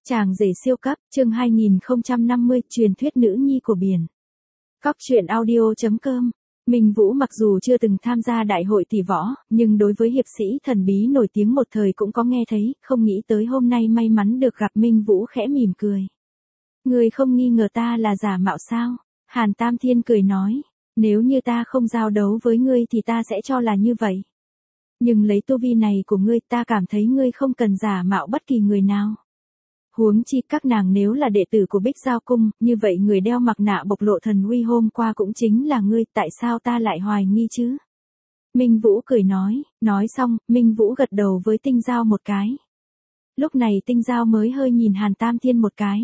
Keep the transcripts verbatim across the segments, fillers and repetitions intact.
Chàng rể siêu cấp, chương hai nghìn không trăm năm mươi, truyền thuyết nữ nhi của biển. Cóc truyện audio chấm com. Minh Vũ mặc dù chưa từng tham gia đại hội tỷ võ, nhưng đối với hiệp sĩ thần bí nổi tiếng một thời cũng có nghe thấy, không nghĩ tới hôm nay may mắn được gặp Minh Vũ khẽ mỉm cười. Người không nghi ngờ ta là giả mạo sao? Hàn Tam Thiên cười nói, nếu như ta không giao đấu với ngươi thì ta sẽ cho là như vậy. Nhưng lấy tu vi này của ngươi ta cảm thấy ngươi không cần giả mạo bất kỳ người nào. Huống chi các nàng nếu là đệ tử của Bích Giao Cung, như vậy người đeo mặt nạ bộc lộ thần uy hôm qua cũng chính là ngươi, tại sao ta lại hoài nghi chứ? Minh Vũ cười nói, nói xong, Minh Vũ gật đầu với Tinh Giao một cái. Lúc này Tinh Giao mới hơi nhìn Hàn Tam Thiên một cái.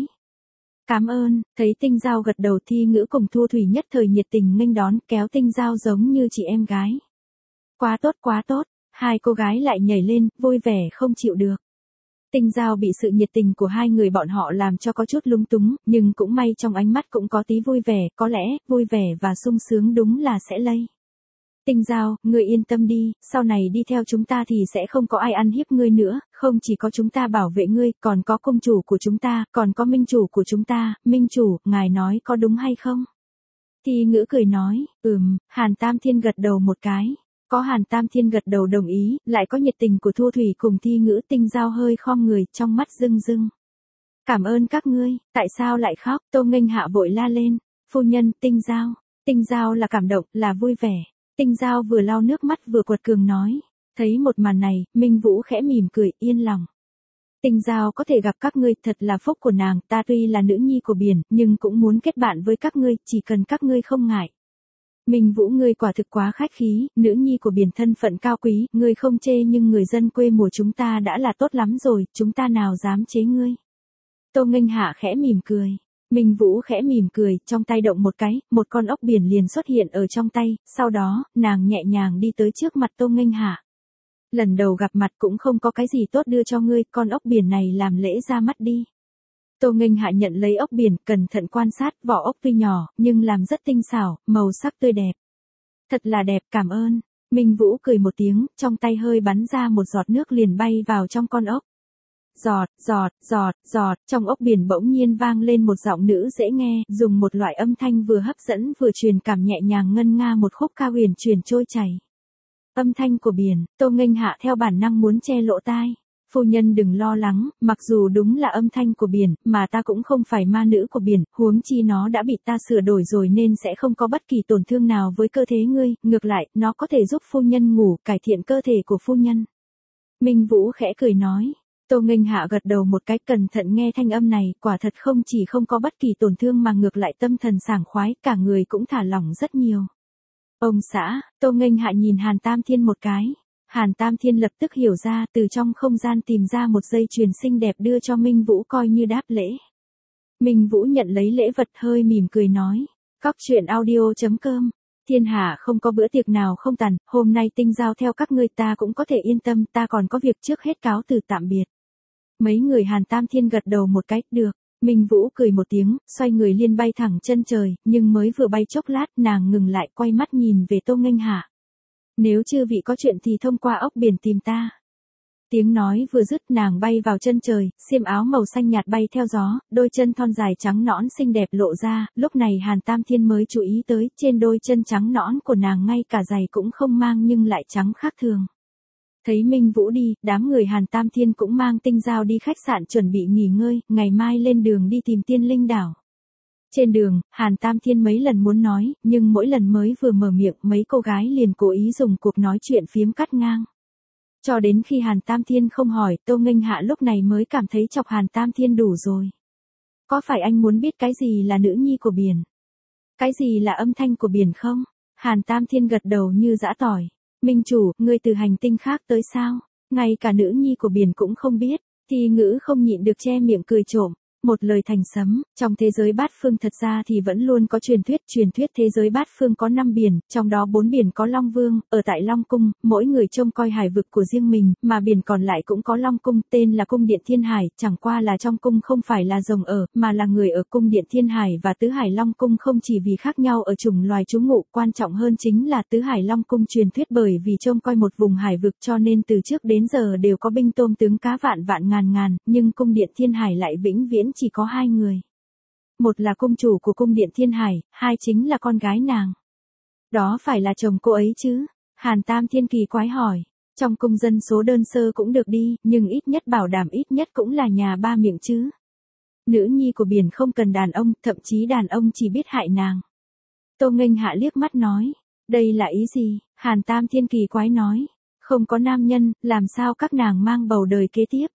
Cảm ơn, thấy Tinh Giao gật đầu Thi Ngữ cùng Thu Thủy nhất thời nhiệt tình nghênh đón, kéo Tinh Giao giống như chị em gái. Quá tốt quá tốt, hai cô gái lại nhảy lên, vui vẻ không chịu được. Tinh Giao bị sự nhiệt tình của hai người bọn họ làm cho có chút lung túng, nhưng cũng may trong ánh mắt cũng có tí vui vẻ, có lẽ, vui vẻ và sung sướng đúng là sẽ lây. Tinh Giao, ngươi yên tâm đi, sau này đi theo chúng ta thì sẽ không có ai ăn hiếp ngươi nữa, không chỉ có chúng ta bảo vệ ngươi, còn có công chủ của chúng ta, còn có minh chủ của chúng ta, minh chủ, ngài nói có đúng hay không? Thi Ngữ cười nói, ừm, Hàn Tam Thiên gật đầu một cái. Có Hàn Tam Thiên gật đầu đồng ý, lại có nhiệt tình của Thu Thủy cùng Thi Ngữ. Tinh Giao hơi khom người, trong mắt rưng rưng. Cảm ơn các ngươi, tại sao lại khóc? Tô Nghênh Hạ vội la lên, phu nhân, Tinh Giao. Tinh Giao là cảm động, là vui vẻ. Tinh Giao vừa lau nước mắt vừa quật cường nói. Thấy một màn này, Minh Vũ khẽ mỉm cười, yên lòng. Tinh Giao có thể gặp các ngươi, thật là phúc của nàng, ta tuy là nữ nhi của biển, nhưng cũng muốn kết bạn với các ngươi, chỉ cần các ngươi không ngại. Minh Vũ ngươi quả thực quá khách khí, nữ nhi của biển thân phận cao quý, ngươi không chê nhưng người dân quê mùa chúng ta đã là tốt lắm rồi, chúng ta nào dám chế ngươi. Tô Nghênh Hạ khẽ mỉm cười. Minh Vũ khẽ mỉm cười, trong tay động một cái, một con ốc biển liền xuất hiện ở trong tay, sau đó, nàng nhẹ nhàng đi tới trước mặt Tô Nghênh Hạ. Lần đầu gặp mặt cũng không có cái gì tốt đưa cho ngươi, con ốc biển này làm lễ ra mắt đi. Tô Nghênh Hạ nhận lấy ốc biển, cẩn thận quan sát, vỏ ốc tuy nhỏ, nhưng làm rất tinh xảo, màu sắc tươi đẹp. Thật là đẹp, cảm ơn. Minh Vũ cười một tiếng, trong tay hơi bắn ra một giọt nước liền bay vào trong con ốc. Giọt, giọt, giọt, giọt, trong ốc biển bỗng nhiên vang lên một giọng nữ dễ nghe, dùng một loại âm thanh vừa hấp dẫn vừa truyền cảm nhẹ nhàng ngân nga một khúc ca huyền truyền trôi chảy. Âm thanh của biển, Tô Nghênh Hạ theo bản năng muốn che lỗ tai. Phu nhân đừng lo lắng, mặc dù đúng là âm thanh của biển, mà ta cũng không phải ma nữ của biển, huống chi nó đã bị ta sửa đổi rồi nên sẽ không có bất kỳ tổn thương nào với cơ thể ngươi, ngược lại, nó có thể giúp phu nhân ngủ, cải thiện cơ thể của phu nhân. Minh Vũ khẽ cười nói. Tô Nghênh Hạ gật đầu một cái, cẩn thận nghe thanh âm này, quả thật không chỉ không có bất kỳ tổn thương mà ngược lại tâm thần sảng khoái, cả người cũng thả lỏng rất nhiều. Ông xã, Tô Nghênh Hạ nhìn Hàn Tam Thiên một cái. Hàn Tam Thiên lập tức hiểu ra, từ trong không gian tìm ra một dây chuyền xinh đẹp đưa cho Minh Vũ coi như đáp lễ. Minh Vũ nhận lấy lễ vật hơi mỉm cười nói. Cóc truyện audio chấm com. Thiên hạ không có bữa tiệc nào không tàn, hôm nay Tinh Giao theo các ngươi ta cũng có thể yên tâm, ta còn có việc trước hết cáo từ tạm biệt. Mấy người Hàn Tam Thiên gật đầu một cái, được. Minh Vũ cười một tiếng, xoay người liên bay thẳng chân trời, nhưng mới vừa bay chốc lát nàng ngừng lại quay mắt nhìn về Tô Nghênh Hạ. Nếu chư vị có chuyện thì thông qua ốc biển tìm ta. Tiếng nói vừa dứt nàng bay vào chân trời, xiêm áo màu xanh nhạt bay theo gió, đôi chân thon dài trắng nõn xinh đẹp lộ ra, lúc này Hàn Tam Thiên mới chú ý tới, trên đôi chân trắng nõn của nàng ngay cả giày cũng không mang nhưng lại trắng khác thường. Thấy Minh Vũ đi, đám người Hàn Tam Thiên cũng mang Tinh Giao đi khách sạn chuẩn bị nghỉ ngơi, ngày mai lên đường đi tìm Tiên Linh đảo. Trên đường, Hàn Tam Thiên mấy lần muốn nói, nhưng mỗi lần mới vừa mở miệng mấy cô gái liền cố ý dùng cuộc nói chuyện phiếm cắt ngang. Cho đến khi Hàn Tam Thiên không hỏi, Tô Nghênh Hạ lúc này mới cảm thấy chọc Hàn Tam Thiên đủ rồi. Có phải anh muốn biết cái gì là nữ nhi của biển? Cái gì là âm thanh của biển không? Hàn Tam Thiên gật đầu như giã tỏi. Minh chủ, ngươi từ hành tinh khác tới sao? Ngay cả nữ nhi của biển cũng không biết. Thi Ngữ không nhịn được che miệng cười trộm. Một lời thành sấm, trong thế giới bát phương thật ra thì vẫn luôn có truyền thuyết, truyền thuyết thế giới bát phương có năm biển, trong đó bốn biển có Long Vương, ở tại Long Cung, mỗi người trông coi hải vực của riêng mình, mà biển còn lại cũng có Long Cung, tên là Cung Điện Thiên Hải, chẳng qua là trong cung không phải là rồng ở, mà là người ở. Cung Điện Thiên Hải và Tứ Hải Long Cung không chỉ vì khác nhau ở chủng loài trú ngụ, quan trọng hơn chính là Tứ Hải Long Cung truyền thuyết bởi vì trông coi một vùng hải vực cho nên từ trước đến giờ đều có binh tôm tướng cá vạn vạn ngàn ngàn, nhưng Cung Điện Thiên Hải lại vĩnh viễn chỉ có hai người. Một là cung chủ của Cung Điện Thiên Hải, hai chính là con gái nàng. Đó phải là chồng cô ấy chứ? Hàn Tam Thiên kỳ quái hỏi. Trong cung dân số đơn sơ cũng được đi, nhưng ít nhất bảo đảm ít nhất cũng là nhà ba miệng chứ. Nữ nhi của biển không cần đàn ông, thậm chí đàn ông chỉ biết hại nàng. Tô Nghênh Hạ liếc mắt nói. Đây là ý gì? Hàn Tam Thiên kỳ quái nói. Không có nam nhân, làm sao các nàng mang bầu đời kế tiếp?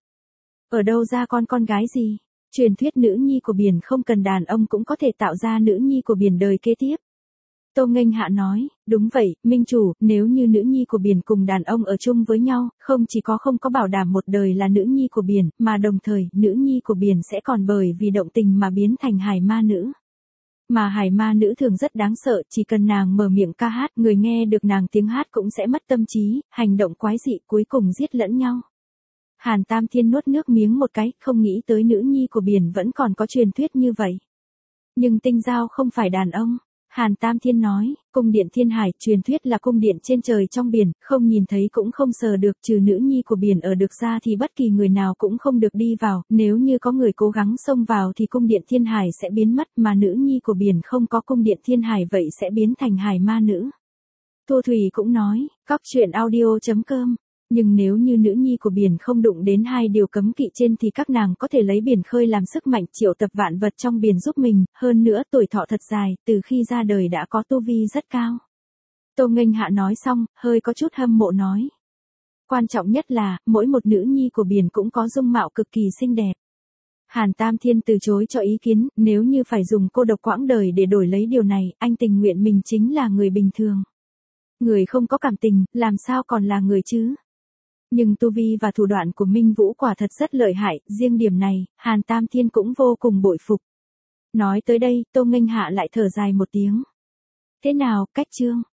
Ở đâu ra con con gái gì? Truyền thuyết nữ nhi của biển không cần đàn ông cũng có thể tạo ra nữ nhi của biển đời kế tiếp. Tô Nghênh Hạ nói, đúng vậy, minh chủ, nếu như nữ nhi của biển cùng đàn ông ở chung với nhau, không chỉ có không có bảo đảm một đời là nữ nhi của biển, mà đồng thời, nữ nhi của biển sẽ còn bởi vì động tình mà biến thành hải ma nữ. Mà hải ma nữ thường rất đáng sợ, chỉ cần nàng mở miệng ca hát, người nghe được nàng tiếng hát cũng sẽ mất tâm trí, hành động quái dị cuối cùng giết lẫn nhau. Hàn Tam Thiên nuốt nước miếng một cái, không nghĩ tới nữ nhi của biển vẫn còn có truyền thuyết như vậy. Nhưng tinh giao không phải đàn ông. Hàn Tam Thiên nói, cung điện Thiên Hải, truyền thuyết là cung điện trên trời trong biển, không nhìn thấy cũng không sờ được, trừ nữ nhi của biển ở được ra thì bất kỳ người nào cũng không được đi vào, nếu như có người cố gắng xông vào thì cung điện Thiên Hải sẽ biến mất, mà nữ nhi của biển không có cung điện Thiên Hải vậy sẽ biến thành hải ma nữ. Thu Thủy cũng nói, cóc truyện audio chấm com. Nhưng nếu như nữ nhi của biển không đụng đến hai điều cấm kỵ trên thì các nàng có thể lấy biển khơi làm sức mạnh triệu tập vạn vật trong biển giúp mình, hơn nữa tuổi thọ thật dài, từ khi ra đời đã có tu vi rất cao. Tô Nghênh Hạ nói xong, hơi có chút hâm mộ nói. Quan trọng nhất là, mỗi một nữ nhi của biển cũng có dung mạo cực kỳ xinh đẹp. Hàn Tam Thiên từ chối cho ý kiến, nếu như phải dùng cô độc quãng đời để đổi lấy điều này, anh tình nguyện mình chính là người bình thường. Người không có cảm tình, làm sao còn là người chứ? Nhưng tu vi và thủ đoạn của Minh Vũ quả thật rất lợi hại, riêng điểm này, Hàn Tam Thiên cũng vô cùng bội phục. Nói tới đây, Tô Nghênh Hạ lại thở dài một tiếng. Thế nào, cách chương?